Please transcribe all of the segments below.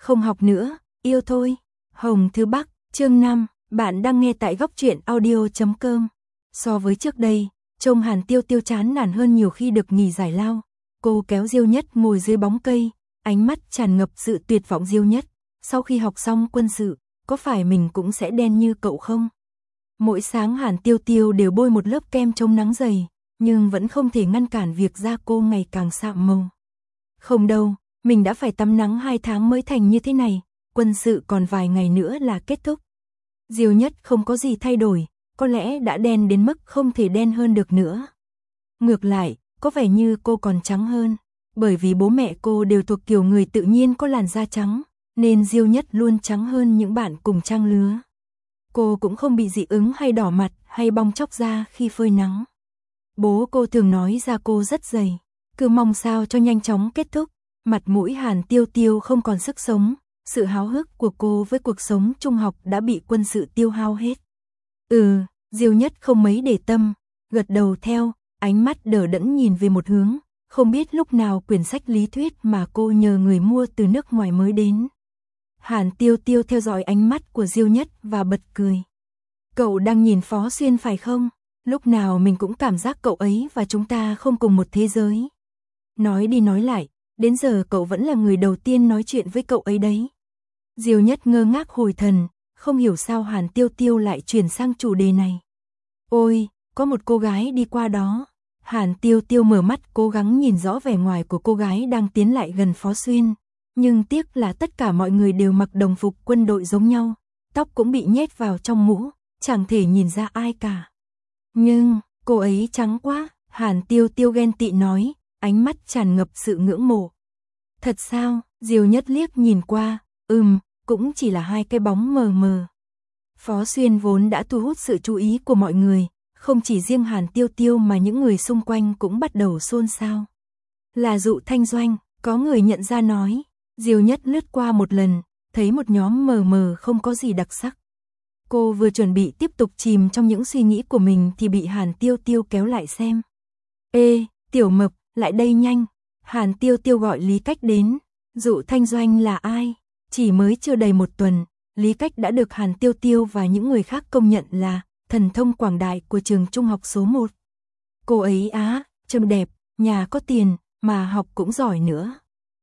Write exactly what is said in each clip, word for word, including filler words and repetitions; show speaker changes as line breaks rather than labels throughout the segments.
Không học nữa, yêu thôi. Hồng Thư Bắc, chương năm, bạn đang nghe tại góc truyện audio chấm com. So với trước đây, trông Hàn Tiêu Tiêu chán nản hơn nhiều khi được nghỉ giải lao. Cô kéo Diêu Nhất ngồi dưới bóng cây, ánh mắt tràn ngập sự tuyệt vọng. Diêu Nhất, sau khi học xong quân sự, có phải mình cũng sẽ đen như cậu không? Mỗi sáng Hàn Tiêu Tiêu đều bôi một lớp kem chống nắng dày, nhưng vẫn không thể ngăn cản việc da cô ngày càng sạm màu. Không đâu, mình đã phải tắm nắng hai tháng mới thành như thế này, quân sự còn vài ngày nữa là kết thúc. Diêu Nhất không có gì thay đổi, có lẽ đã đen đến mức không thể đen hơn được nữa. Ngược lại, có vẻ như cô còn trắng hơn, bởi vì bố mẹ cô đều thuộc kiểu người tự nhiên có làn da trắng, nên Diêu Nhất luôn trắng hơn những bạn cùng trang lứa. Cô cũng không bị dị ứng hay đỏ mặt hay bong tróc da khi phơi nắng. Bố cô thường nói da cô rất dày, cứ mong sao cho nhanh chóng kết thúc. Mặt mũi Hàn Tiêu Tiêu không còn sức sống, sự háo hức của cô với cuộc sống trung học đã bị quân sự tiêu hao hết. Ừ, Diêu Nhất không mấy để tâm, gật đầu theo, ánh mắt đờ đẫn nhìn về một hướng, không biết lúc nào quyển sách lý thuyết mà cô nhờ người mua từ nước ngoài mới đến. Hàn Tiêu Tiêu theo dõi ánh mắt của Diêu Nhất và bật cười. Cậu đang nhìn Phó Xuyên phải không? Lúc nào mình cũng cảm giác cậu ấy và chúng ta không cùng một thế giới. Nói đi nói lại, đến giờ cậu vẫn là người đầu tiên nói chuyện với cậu ấy đấy. Diêu Nhất ngơ ngác hồi thần, không hiểu sao Hàn Tiêu Tiêu lại chuyển sang chủ đề này. Ôi, có một cô gái đi qua đó. Hàn Tiêu Tiêu mở mắt cố gắng nhìn rõ vẻ ngoài của cô gái đang tiến lại gần Phó Xuyên. Nhưng tiếc là tất cả mọi người đều mặc đồng phục quân đội giống nhau, tóc cũng bị nhét vào trong mũ, chẳng thể nhìn ra ai cả. Nhưng, cô ấy trắng quá, Hàn Tiêu Tiêu ghen tị nói, ánh mắt tràn ngập sự ngưỡng mộ. Thật sao? Diêu Nhất liếc nhìn qua, ừm, cũng chỉ là hai cái bóng mờ mờ. Phó Xuyên vốn đã thu hút sự chú ý của mọi người, không chỉ riêng Hàn Tiêu Tiêu mà những người xung quanh cũng bắt đầu xôn xao. Là Dụ Thanh Doanh, có người nhận ra nói. Diêu Nhất lướt qua một lần, thấy một nhóm mờ mờ không có gì đặc sắc. Cô vừa chuẩn bị tiếp tục chìm trong những suy nghĩ của mình thì bị Hàn Tiêu Tiêu kéo lại xem. Ê, Tiểu Mập, lại đây nhanh. Hàn Tiêu Tiêu gọi Lý Cách đến. Dụ Thanh Doanh là ai? Chỉ mới chưa đầy một tuần, Lý Cách đã được Hàn Tiêu Tiêu và những người khác công nhận là thần thông quảng đại của trường trung học số một. Cô ấy á, trông đẹp, nhà có tiền, mà học cũng giỏi nữa.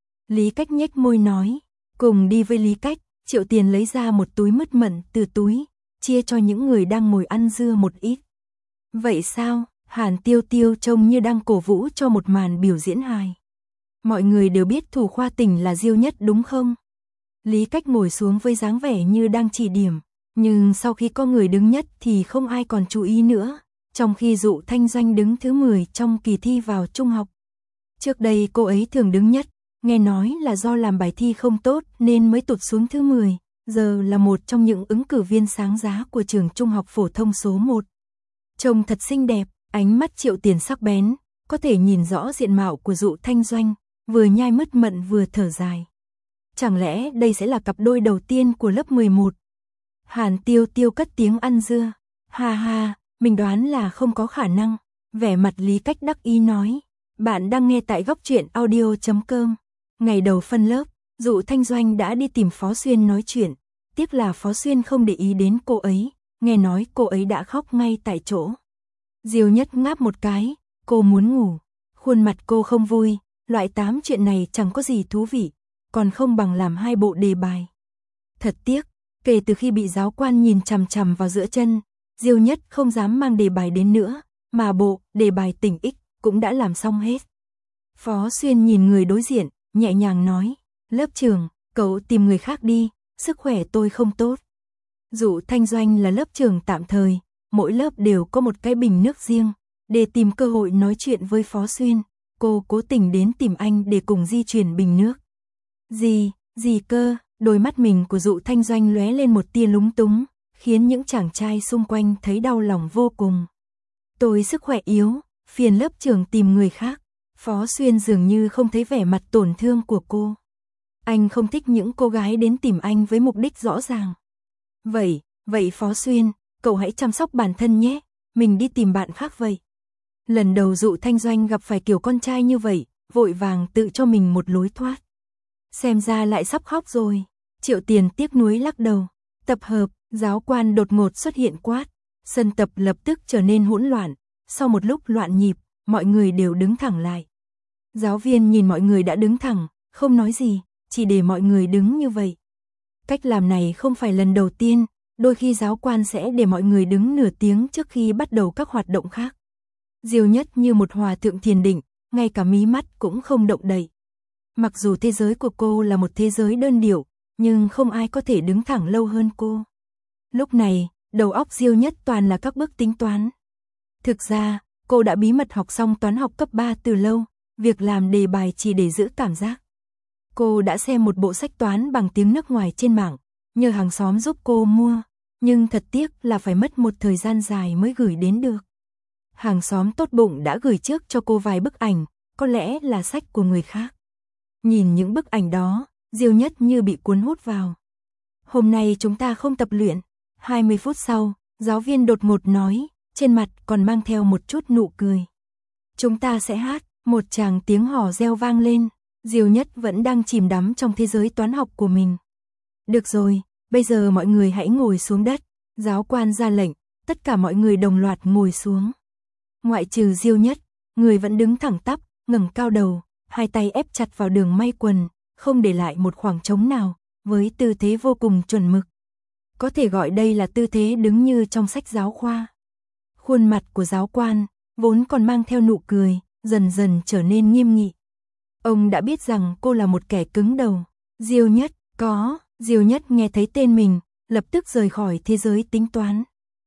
Lý Cách nhếch môi nói, cùng đi với Lý Cách, Triệu Tiền lấy ra một túi mứt mận từ túi, chia cho những người đang ngồi ăn dưa một ít. Vậy sao? Hàn Tiêu Tiêu trông như đang cổ vũ cho một màn biểu diễn hài. Mọi người đều biết thủ khoa tỉnh là Diêu Nhất đúng không? Lý Cách ngồi xuống với dáng vẻ như đang chỉ điểm, nhưng sau khi có người đứng nhất thì không ai còn chú ý nữa, trong khi Dụ Thanh Doanh đứng thứ mười trong kỳ thi vào trung học. Trước đây cô ấy thường đứng nhất, nghe nói là do làm bài thi không tốt nên mới tụt xuống thứ mười, giờ là một trong những ứng cử viên sáng giá của trường trung học phổ thông số một. Trông thật xinh đẹp, ánh mắt Triệu Tiền sắc bén, có thể nhìn rõ diện mạo của Dụ Thanh Doanh, vừa nhai mứt mận vừa thở dài. Chẳng lẽ đây sẽ là cặp đôi đầu tiên của lớp mười một? Hàn Tiêu Tiêu cất tiếng ăn dưa. Ha ha, mình đoán là không có khả năng. Vẻ mặt Lý Cách đắc ý nói. Bạn đang nghe tại góc truyện audio chấm com. Ngày đầu phân lớp, Dụ Thanh Doanh đã đi tìm Phó Xuyên nói chuyện. Tiếc là Phó Xuyên không để ý đến cô ấy, nghe nói cô ấy đã khóc ngay tại chỗ. Diêu Nhất ngáp một cái, cô muốn ngủ. Khuôn mặt cô không vui, loại tám chuyện này chẳng có gì thú vị, còn không bằng làm hai bộ đề bài. Thật tiếc, kể từ khi bị giáo quan nhìn chằm chằm vào giữa chân, Diêu Nhất không dám mang đề bài đến nữa, mà bộ đề bài tỉnh ích cũng đã làm xong hết. Phó Xuyên nhìn người đối diện, nhẹ nhàng nói, lớp trưởng, cậu tìm người khác đi, sức khỏe tôi không tốt. Dụ Thanh Doanh là lớp trưởng tạm thời, mỗi lớp đều có một cái bình nước riêng. Để tìm cơ hội nói chuyện với Phó Xuyên, cô cố tình đến tìm anh để cùng di chuyển bình nước. Gì, gì cơ? Đôi mắt mình của Dụ Thanh Doanh lóe lên một tia lúng túng, khiến những chàng trai xung quanh thấy đau lòng vô cùng. Tôi sức khỏe yếu, phiền lớp trưởng tìm người khác. Phó Xuyên dường như không thấy vẻ mặt tổn thương của cô. Anh không thích những cô gái đến tìm anh với mục đích rõ ràng. Vậy, vậy Phó Xuyên, cậu hãy chăm sóc bản thân nhé, mình đi tìm bạn khác vậy. Lần đầu Dụ Thanh Doanh gặp phải kiểu con trai như vậy, vội vàng tự cho mình một lối thoát. Xem ra lại sắp khóc rồi, Triệu Tiền tiếc nuối lắc đầu. Tập hợp, giáo quan đột ngột xuất hiện quát. Sân tập lập tức trở nên hỗn loạn. Sau một lúc loạn nhịp, mọi người đều đứng thẳng lại. Giáo viên nhìn mọi người đã đứng thẳng, không nói gì, chỉ để mọi người đứng như vậy. Cách làm này không phải lần đầu tiên, đôi khi giáo quan sẽ để mọi người đứng nửa tiếng trước khi bắt đầu các hoạt động khác. Diêu Nhất như một hòa thượng thiền định, ngay cả mí mắt cũng không động đậy. Mặc dù thế giới của cô là một thế giới đơn điệu, nhưng không ai có thể đứng thẳng lâu hơn cô. Lúc này, đầu óc Diêu Nhất toàn là các bước tính toán. Thực ra, cô đã bí mật học xong toán học cấp ba từ lâu, việc làm đề bài chỉ để giữ cảm giác. Cô đã xem một bộ sách toán bằng tiếng nước ngoài trên mạng, nhờ hàng xóm giúp cô mua, nhưng thật tiếc là phải mất một thời gian dài mới gửi đến được. Hàng xóm tốt bụng đã gửi trước cho cô vài bức ảnh, có lẽ là sách của người khác. Nhìn những bức ảnh đó, Diêu Nhất như bị cuốn hút vào. Hôm nay chúng ta không tập luyện. hai mươi phút sau, giáo viên đột ngột nói, trên mặt còn mang theo một chút nụ cười. Chúng ta sẽ hát, một tràng tiếng hò reo vang lên. Diêu Nhất vẫn đang chìm đắm trong thế giới toán học của mình. Được rồi, bây giờ mọi người hãy ngồi xuống đất. Giáo quan ra lệnh, tất cả mọi người đồng loạt ngồi xuống. Ngoại trừ Diêu Nhất, người vẫn đứng thẳng tắp, ngẩng cao đầu, hai tay ép chặt vào đường may quần, không để lại một khoảng trống nào, với tư thế vô cùng chuẩn mực. Có thể gọi đây là tư thế đứng như trong sách giáo khoa. Khuôn mặt của giáo quan, vốn còn mang theo nụ cười, dần dần trở nên nghiêm nghị. Ông đã biết rằng cô là một kẻ cứng đầu. Diêu Nhất, có, Diêu Nhất nghe thấy tên mình, lập tức rời khỏi thế giới tính toán.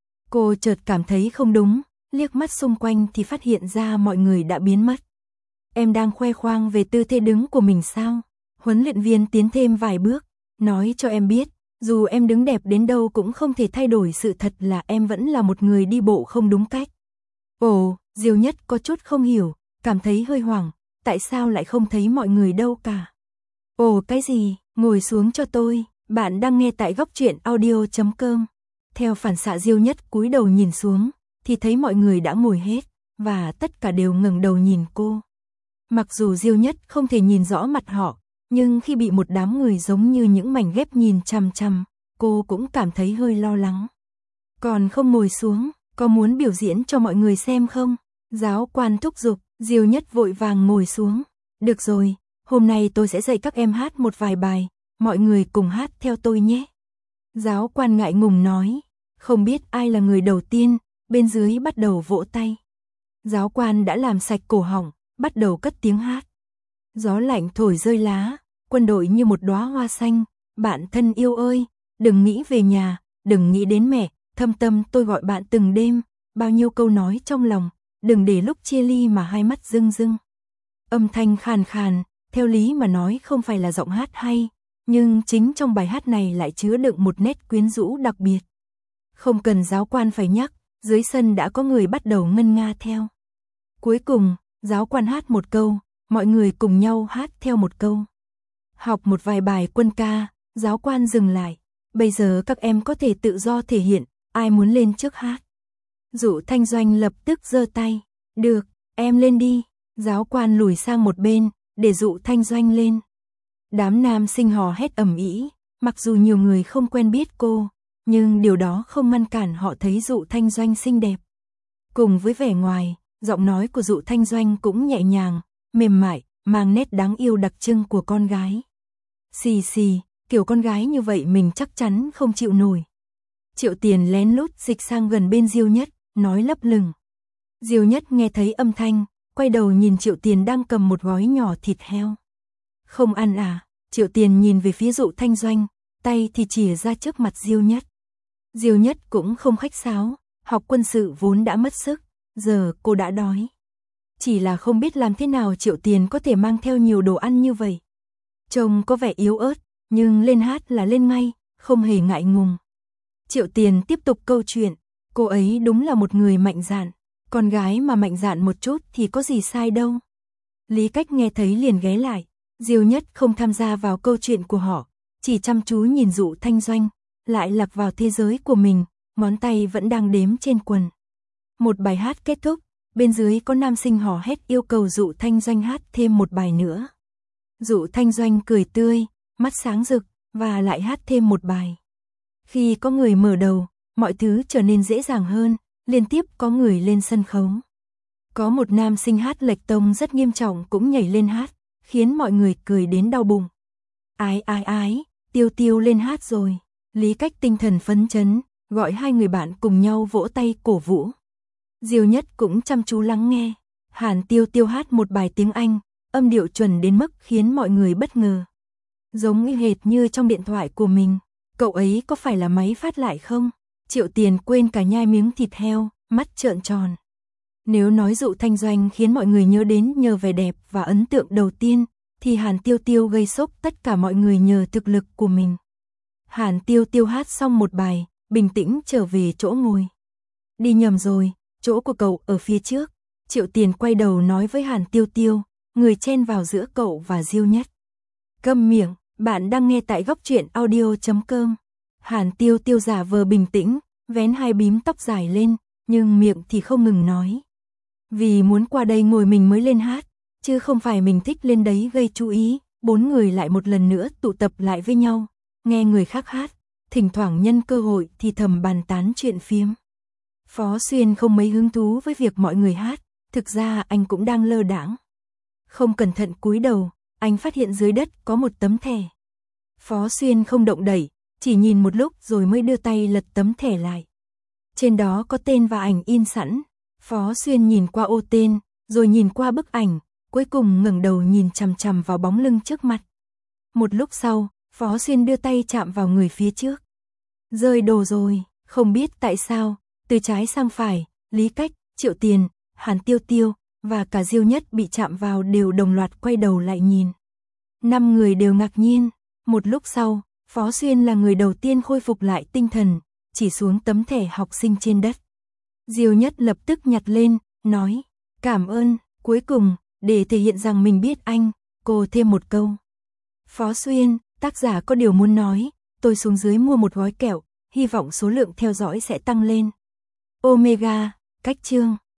Cô chợt cảm thấy không đúng, liếc mắt xung quanh thì phát hiện ra mọi người đã biến mất. Em đang khoe khoang về tư thế đứng của mình sao? Huấn luyện viên tiến thêm vài bước, nói cho em biết, dù em đứng đẹp đến đâu cũng không thể thay đổi sự thật là em vẫn là một người đi bộ không đúng cách. Ồ, Diêu Nhất có chút không hiểu, cảm thấy hơi hoảng, tại sao lại không thấy mọi người đâu cả? Ồ cái gì, ngồi xuống cho tôi, bạn đang nghe tại góc truyện audio chấm com. Theo phản xạ Diêu Nhất cúi đầu nhìn xuống, thì thấy mọi người đã ngồi hết, và tất cả đều ngẩng đầu nhìn cô. Mặc dù Diêu Nhất không thể nhìn rõ mặt họ, nhưng khi bị một đám người giống như những mảnh ghép nhìn chằm chằm, cô cũng cảm thấy hơi lo lắng. Còn không ngồi xuống, có muốn biểu diễn cho mọi người xem không? Giáo quan thúc giục, Diêu Nhất vội vàng ngồi xuống. Được rồi, hôm nay tôi sẽ dạy các em hát một vài bài, mọi người cùng hát theo tôi nhé. Giáo quan ngại ngùng nói, không biết ai là người đầu tiên, bên dưới bắt đầu vỗ tay. Giáo quan đã làm sạch cổ họng, bắt đầu cất tiếng hát. Gió lạnh thổi rơi lá, quân đội như một đóa hoa xanh, bạn thân yêu ơi, đừng nghĩ về nhà, đừng nghĩ đến mẹ, thâm tâm tôi gọi bạn từng đêm, bao nhiêu câu nói trong lòng, đừng để lúc chia ly mà hai mắt rưng rưng. Âm thanh khàn khàn, theo lý mà nói không phải là giọng hát hay, nhưng chính trong bài hát này lại chứa đựng một nét quyến rũ đặc biệt. Không cần giáo quan phải nhắc, dưới sân đã có người bắt đầu ngân nga theo. Cuối cùng, giáo quan hát một câu, mọi người cùng nhau hát theo một câu. Học một vài bài quân ca, giáo quan dừng lại. Bây giờ các em có thể tự do thể hiện, ai muốn lên trước hát. Dụ Thanh Doanh lập tức giơ tay. Được, em lên đi. Giáo quan lùi sang một bên, để Dụ Thanh Doanh lên. Đám nam sinh hò hét ầm ĩ, mặc dù nhiều người không quen biết cô, nhưng điều đó không ngăn cản họ thấy Dụ Thanh Doanh xinh đẹp. Cùng với vẻ ngoài, giọng nói của Dụ Thanh Doanh cũng nhẹ nhàng, mềm mại, mang nét đáng yêu đặc trưng của con gái. Xì xì, kiểu con gái như vậy mình chắc chắn không chịu nổi. Triệu Tiền lén lút dịch sang gần bên Diêu Nhất, nói lấp lửng. Diêu Nhất nghe thấy âm thanh, quay đầu nhìn Triệu Tiền đang cầm một gói nhỏ thịt heo. Không ăn à? Triệu Tiền nhìn về phía Dụ Thanh Doanh, tay thì chìa ra trước mặt Diêu Nhất. Diêu Nhất cũng không khách sáo, học quân sự vốn đã mất sức, giờ cô đã đói. Chỉ là không biết làm thế nào Triệu Tiền có thể mang theo nhiều đồ ăn như vậy. Trông có vẻ yếu ớt, nhưng lên hát là lên ngay, không hề ngại ngùng. Triệu Tiền tiếp tục câu chuyện, cô ấy đúng là một người mạnh dạn, con gái mà mạnh dạn một chút thì có gì sai đâu. Lý Cách nghe thấy liền ghé lại, Diêu Nhất không tham gia vào câu chuyện của họ, chỉ chăm chú nhìn Dụ Thanh Doanh, lại lạc vào thế giới của mình, ngón tay vẫn đang đếm trên quần. Một bài hát kết thúc, bên dưới có nam sinh hò hét yêu cầu Dụ Thanh Doanh hát thêm một bài nữa. Dụ Thanh Doanh cười tươi, mắt sáng rực, và lại hát thêm một bài. Khi có người mở đầu, mọi thứ trở nên dễ dàng hơn, liên tiếp có người lên sân khấu. Có một nam sinh hát lệch tông rất nghiêm trọng cũng nhảy lên hát, khiến mọi người cười đến đau bụng. Ái ái ái, Tiêu Tiêu lên hát rồi. Lý Cách tinh thần phấn chấn, gọi hai người bạn cùng nhau vỗ tay cổ vũ. Diêu Nhất cũng chăm chú lắng nghe. Hàn Tiêu Tiêu hát một bài tiếng Anh, âm điệu chuẩn đến mức khiến mọi người bất ngờ. Giống y hệt như trong điện thoại của mình. Cậu ấy có phải là máy phát lại không? Triệu Tiền quên cả nhai miếng thịt heo, mắt trợn tròn. Nếu nói Dụ Thanh Doanh khiến mọi người nhớ đến nhờ vẻ đẹp và ấn tượng đầu tiên, thì Hàn Tiêu Tiêu gây sốc tất cả mọi người nhờ thực lực của mình. Hàn Tiêu Tiêu hát xong một bài, bình tĩnh trở về chỗ ngồi. Đi nhầm rồi, chỗ của cậu ở phía trước. Triệu Tiền quay đầu nói với Hàn Tiêu Tiêu, người chen vào giữa cậu và Diêu Nhất. Câm miệng, bạn đang nghe tại góc truyện audio chấm com. Hàn Tiêu Tiêu giả vờ bình tĩnh, vén hai bím tóc dài lên, nhưng miệng thì không ngừng nói. Vì muốn qua đây ngồi mình mới lên hát, chứ không phải mình thích lên đấy gây chú ý. Bốn người lại một lần nữa tụ tập lại với nhau, nghe người khác hát, thỉnh thoảng nhân cơ hội thì thầm bàn tán chuyện phiếm. Phó Xuyên không mấy hứng thú với việc mọi người hát, thực ra anh cũng đang lơ đãng. Không cẩn thận cúi đầu, anh phát hiện dưới đất có một tấm thẻ. Phó Xuyên không động đẩy, chỉ nhìn một lúc rồi mới đưa tay lật tấm thẻ lại. Trên đó có tên và ảnh in sẵn. Phó Xuyên nhìn qua ô tên, rồi nhìn qua bức ảnh, cuối cùng ngẩng đầu nhìn chằm chằm vào bóng lưng trước mặt. Một lúc sau, Phó Xuyên đưa tay chạm vào người phía trước. Rơi đồ rồi, không biết tại sao, từ trái sang phải, Lý Cách, Triệu Tiền, Hàn Tiêu Tiêu và cả Diêu Nhất bị chạm vào đều đồng loạt quay đầu lại nhìn. Năm người đều ngạc nhiên. Một lúc sau, Phó Xuyên là người đầu tiên khôi phục lại tinh thần, chỉ xuống tấm thẻ học sinh trên đất. Diêu Nhất lập tức nhặt lên, nói, cảm ơn, cuối cùng, để thể hiện rằng mình biết anh, cô thêm một câu. Phó Xuyên, tác giả có điều muốn nói, tôi xuống dưới mua một gói kẹo, hy vọng số lượng theo dõi sẽ tăng lên. Omega, cách chương.